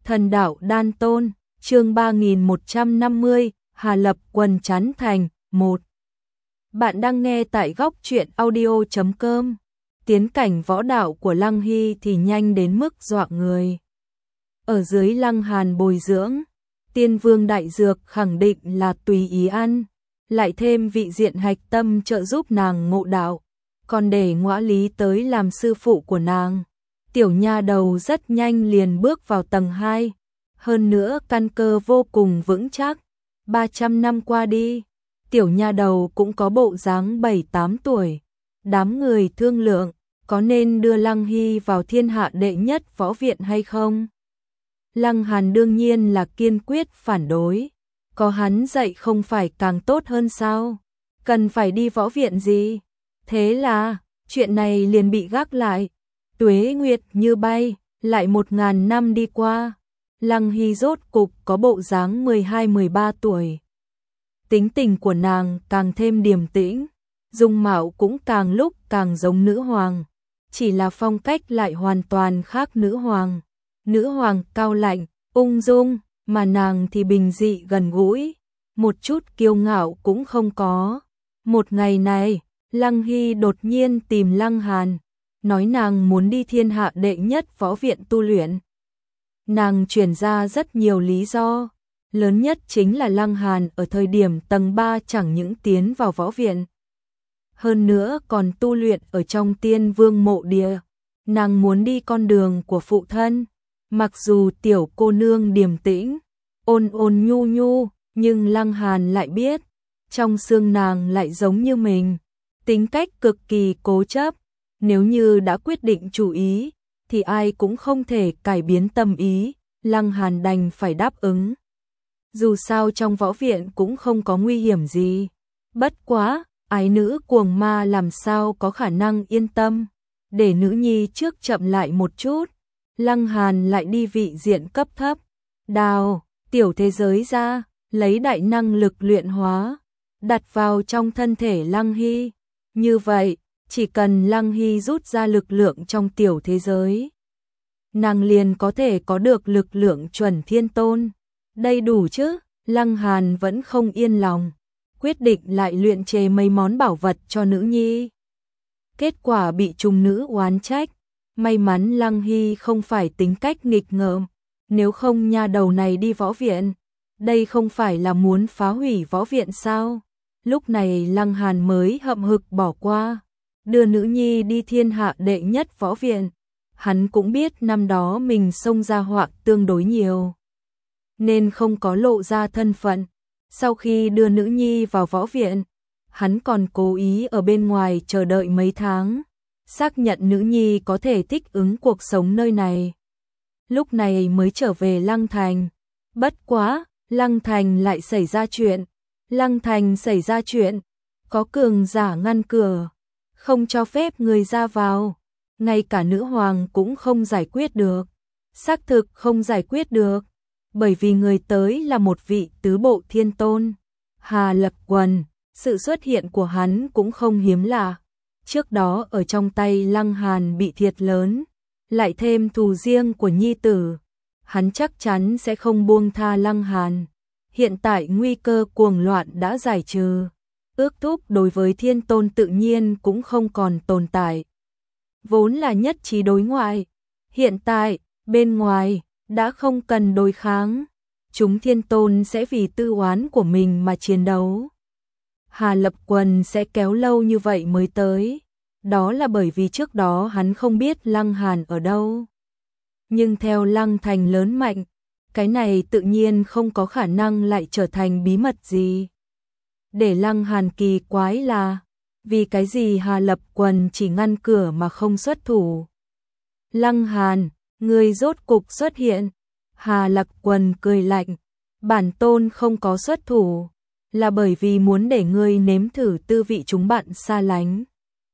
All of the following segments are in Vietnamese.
Thần đạo đan tôn, chương 3150, Hà Lập Quần Chán Thành, 1. Bạn đang nghe tại góc truyện audio.com. Tiến cảnh võ đạo của Lăng Hy thì nhanh đến mức dọa người. Ở dưới Lăng Hàn bồi dưỡng, Tiên Vương đại dược khẳng định là tùy ý ăn, lại thêm vị diện hạch tâm trợ giúp nàng ngộ đạo, còn để Ngõa Lý tới làm sư phụ của nàng. Tiểu nha đầu rất nhanh liền bước vào tầng 2, hơn nữa căn cơ vô cùng vững chắc. 300 năm qua đi, tiểu nha đầu cũng có bộ dáng 7-8 tuổi. Đám người thương lượng, có nên đưa Lăng Hy vào thiên hạ đệ nhất võ viện hay không? Lăng Hàn đương nhiên là kiên quyết phản đối. Có hắn dạy không phải càng tốt hơn sao? Cần phải đi võ viện gì? Thế là, chuyện này liền bị gác lại. Tuế nguyệt như bay, lại 1000 năm đi qua. Lăng Hy rốt cục có bộ dáng 12-13 tuổi. Tính tình của nàng càng thêm điềm tĩnh, dung mạo cũng càng lúc càng giống nữ hoàng, chỉ là phong cách lại hoàn toàn khác nữ hoàng. Nữ hoàng cao lạnh, ung dung, mà nàng thì bình dị gần gũi, một chút kiêu ngạo cũng không có. Một ngày này, Lăng Hy đột nhiên tìm Lăng Hàn, nói nàng muốn đi thiên hạ đệ nhất võ viện tu luyện. Nàng truyền ra rất nhiều lý do, lớn nhất chính là Lăng Hàn ở thời điểm tầng 3 chẳng những tiến vào võ viện, hơn nữa còn tu luyện ở trong Tiên Vương mộ địa. Nàng muốn đi con đường của phụ thân, mặc dù tiểu cô nương điềm tĩnh, ôn ôn nhu nhu, nhưng Lăng Hàn lại biết, trong xương nàng lại giống như mình, tính cách cực kỳ cố chấp. Nếu như đã quyết định chủ ý, thì ai cũng không thể cải biến tâm ý. Lăng Hàn đành phải đáp ứng. Dù sao trong võ viện cũng không có nguy hiểm gì. Bất quá, ái nữ cuồng ma làm sao có khả năng yên tâm. Để nữ nhi trước chậm lại một chút. Lăng Hàn lại đi vị diện cấp thấp. Đào, tiểu thế giới ra, lấy đại năng lực luyện hóa, đặt vào trong thân thể Lăng Hy. Như vậy, chỉ cần Lăng Hy rút ra lực lượng trong tiểu thế giới, nàng liền có thể có được lực lượng chuẩn thiên tôn. Đây đủ chứ? Lăng Hàn vẫn không yên lòng, quyết định lại luyện chế mấy món bảo vật cho nữ nhi. Kết quả bị trùng nữ oán trách. May mắn Lăng Hy không phải tính cách nghịch ngợm, nếu không nha đầu này đi võ viện. Đây không phải là muốn phá hủy võ viện sao? Lúc này Lăng Hàn mới hậm hực bỏ qua, đưa nữ nhi đi thiên hạ đệ nhất võ viện. Hắn cũng biết năm đó mình xông ra họa tương đối nhiều, nên không có lộ ra thân phận. Sau khi đưa nữ nhi vào võ viện, hắn còn cố ý ở bên ngoài chờ đợi mấy tháng, xác nhận nữ nhi có thể thích ứng cuộc sống nơi này. Lúc này mới trở về Lăng Thành. Bất quá, Lăng Thành lại xảy ra chuyện. Lăng Thành xảy ra chuyện, có cường giả ngăn cửa, không cho phép người ra vào, ngay cả nữ hoàng cũng không giải quyết được. Xác thực không giải quyết được, bởi vì người tới là một vị tứ bộ thiên tôn, Hà Lập Quần. Sự xuất hiện của hắn cũng không hiếm lạ. Trước đó ở trong tay Lăng Hàn bị thiệt lớn, lại thêm thù riêng của nhi tử, hắn chắc chắn sẽ không buông tha Lăng Hàn. Hiện tại nguy cơ cuồng loạn đã giải trừ, ước thúc đối với thiên tôn tự nhiên cũng không còn tồn tại. Vốn là nhất trí đối ngoại, hiện tại, bên ngoài, đã không cần đối kháng. Chúng thiên tôn sẽ vì tư oán của mình mà chiến đấu. Hà Lập Quần sẽ kéo lâu như vậy mới tới, đó là bởi vì trước đó hắn không biết Lăng Hàn ở đâu. Nhưng theo Lăng Thành lớn mạnh, cái này tự nhiên không có khả năng lại trở thành bí mật gì. Để Lăng Hàn kỳ quái là, vì cái gì Hà Lập Quần chỉ ngăn cửa mà không xuất thủ. Lăng Hàn, người rốt cục xuất hiện. Hà Lập Quần cười lạnh, bản tôn không có xuất thủ, là bởi vì muốn để ngươi nếm thử tư vị chúng bạn xa lánh.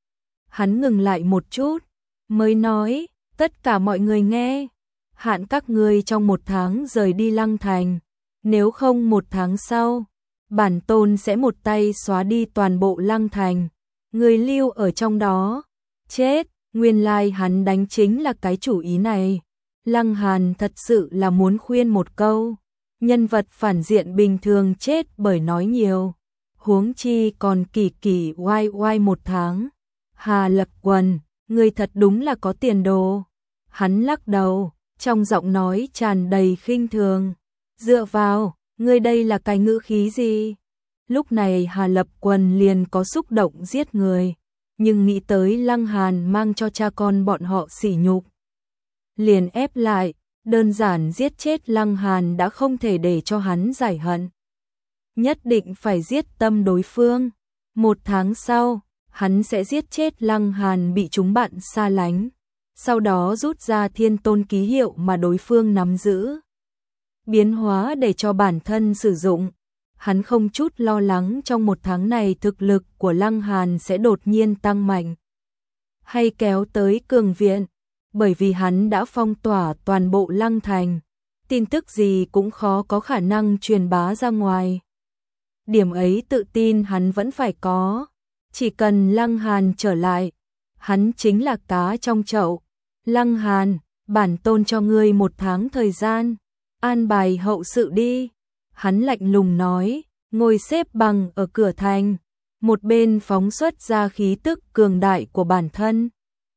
Hắn ngừng lại một chút, mới nói, tất cả mọi người nghe, hạn các ngươi trong 1 tháng rời đi Lăng Thành, nếu không 1 tháng sau, bản tôn sẽ một tay xóa đi toàn bộ Lăng Thành, người lưu ở trong đó, chết. Nguyên lai hắn đánh chính là cái chủ ý này. Lăng Hàn thật sự là muốn khuyên một câu, nhân vật phản diện bình thường chết bởi nói nhiều, huống chi còn kỳ kỳ oai oai 1 tháng. Hà Lập Quần, người thật đúng là có tiền đồ. Hắn lắc đầu, trong giọng nói tràn đầy khinh thường. Dựa vào, ngươi đây là cái ngữ khí gì? Lúc này Hà Lập Quần liền có xúc động giết người, nhưng nghĩ tới Lăng Hàn mang cho cha con bọn họ sỉ nhục, liền ép lại, đơn giản giết chết Lăng Hàn đã không thể để cho hắn giải hận. Nhất định phải giết tâm đối phương. 1 tháng sau, hắn sẽ giết chết Lăng Hàn bị chúng bạn xa lánh, sau đó rút ra Thiên Tôn ký hiệu mà đối phương nắm giữ, biến hóa để cho bản thân sử dụng. Hắn không chút lo lắng trong 1 tháng này thực lực của Lăng Hàn sẽ đột nhiên tăng mạnh, hay kéo tới cường viện, bởi vì hắn đã phong tỏa toàn bộ Lăng Thành, tin tức gì cũng khó có khả năng truyền bá ra ngoài. Điểm ấy tự tin hắn vẫn phải có, chỉ cần Lăng Hàn trở lại, hắn chính là cá trong chậu. Lăng Hàn, bản tôn cho ngươi 1 tháng thời gian, an bài hậu sự đi. Hắn lạnh lùng nói, ngồi xếp bằng ở cửa thành, một bên phóng xuất ra khí tức cường đại của bản thân,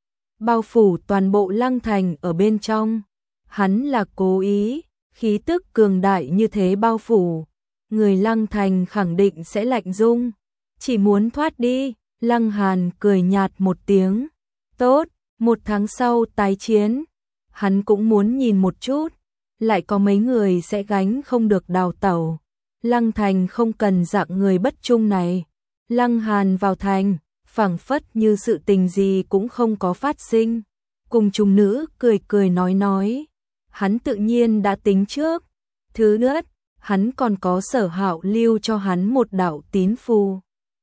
bao phủ toàn bộ Lăng Thành ở bên trong. Hắn là cố ý, khí tức cường đại như thế bao phủ, người Lăng Thành khẳng định sẽ lạnh rung, chỉ muốn thoát đi. Lăng Hàn cười nhạt một tiếng, tốt, 1 tháng sau tái chiến. Hắn cũng muốn nhìn một chút, lại có mấy người sẽ gánh không được đào tẩu. Lăng Thành không cần dạng người bất trung này. Lăng Hàn vào thành, phảng phất như sự tình gì cũng không có phát sinh, cùng chúng nữ cười cười nói. Hắn tự nhiên đã tính trước. Thứ nữa, hắn còn có Sở Hạo lưu cho hắn một đạo tín phù,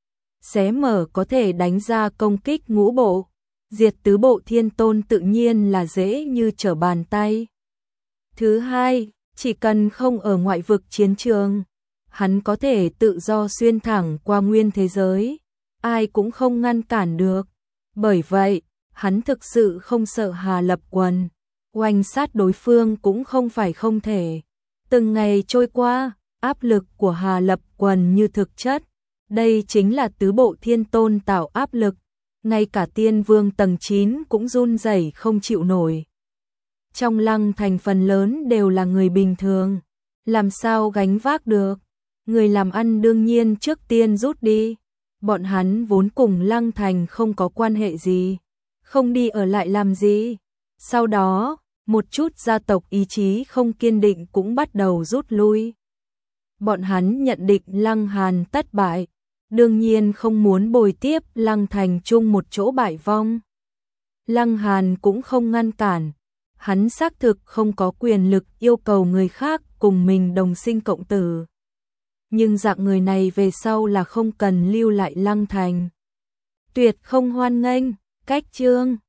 xé mở có thể đánh ra công kích ngũ bộ, diệt tứ bộ Thiên Tôn tự nhiên là dễ như trở bàn tay. Thứ hai, chỉ cần không ở ngoại vực chiến trường, hắn có thể tự do xuyên thẳng qua nguyên thế giới, ai cũng không ngăn cản được. Bởi vậy, hắn thực sự không sợ Hà Lập Quần, oanh sát đối phương cũng không phải không thể. Từng ngày trôi qua, áp lực của Hà Lập Quần như thực chất, đây chính là tứ bộ Thiên Tôn tạo áp lực, ngay cả Tiên Vương tầng 9 cũng run rẩy không chịu nổi. Trong Lăng Thành phần lớn đều là người bình thường, làm sao gánh vác được. Người làm ăn đương nhiên trước tiên rút đi, bọn hắn vốn cùng Lăng Thành không có quan hệ gì, không đi ở lại làm gì. Sau đó, một chút gia tộc ý chí không kiên định cũng bắt đầu rút lui. Bọn hắn nhận định Lăng Hàn thất bại, đương nhiên không muốn bồi tiếp Lăng Thành chung một chỗ bại vong. Lăng Hàn cũng không ngăn cản, hắn xác thực không có quyền lực yêu cầu người khác cùng mình đồng sinh cộng tử. Nhưng dạng người này về sau là không cần lưu lại Lăng Thành. Tuyệt không hoan nghênh. Cách chương